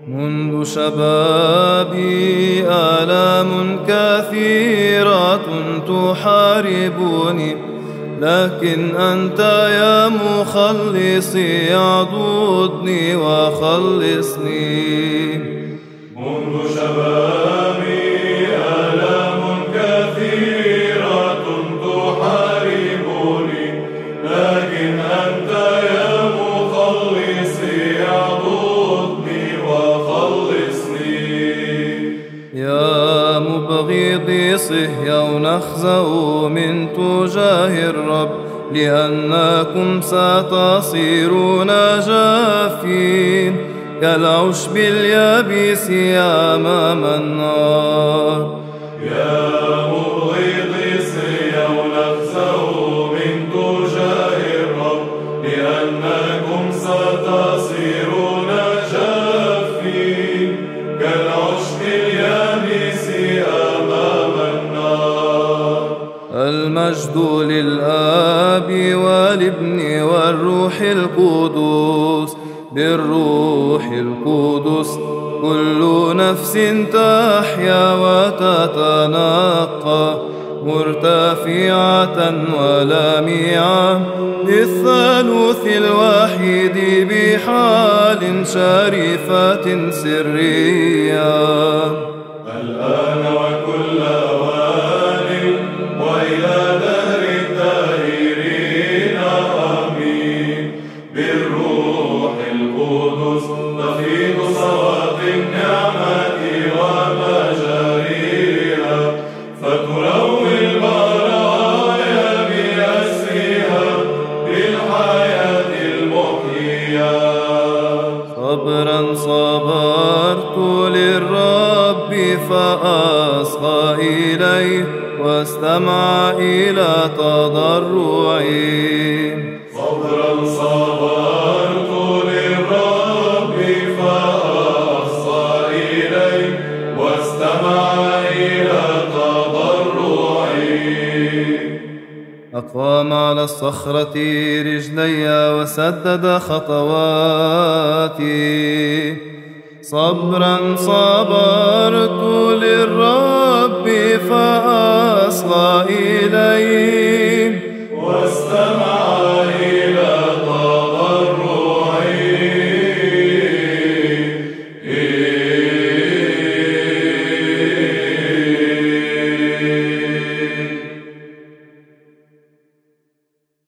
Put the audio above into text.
منذ شبابي آلام كثيرة تحاربني، لكن أنت يا مخلصي اعضدني وخلصني. منذ شبابي آلام كثيرة تحاربني، لكن أنت يا مخلصي اعضدني وخلصني. يا مبغضي صهيون اخزوا من تجاه الرب، لأنكم ستصيرون جافين كالعشب اليابس أمام النار. يا مبغضي صهيون اخزوا من تجاه الرب، لأنكم ستصيرون جافين كالعشب اليابس أمام النار. المجد للآب والابن والروح القدس، بالروح القدس كل نفس تحيا وتتنقى، مرتفعة ولامعة بالثالوث الواحد بحال شريفة سرية، الآن وكل أوان وإلى دهر الداهرين آمين. بالروح القدس تفيض صوت النعمة ومجاريها، فتروي البرايا بأسرها بالحياة المحيية. صبرا صبرت للرب فأصغى إليه واستمع إلى تضرعي. صبرا صبرت للرب فأصغى إليه واستمع إلى تضرعي. أقام على الصخرة رجلي وسدد خطواتي. صبرا صبرت للرب فأصغى إليه واستمع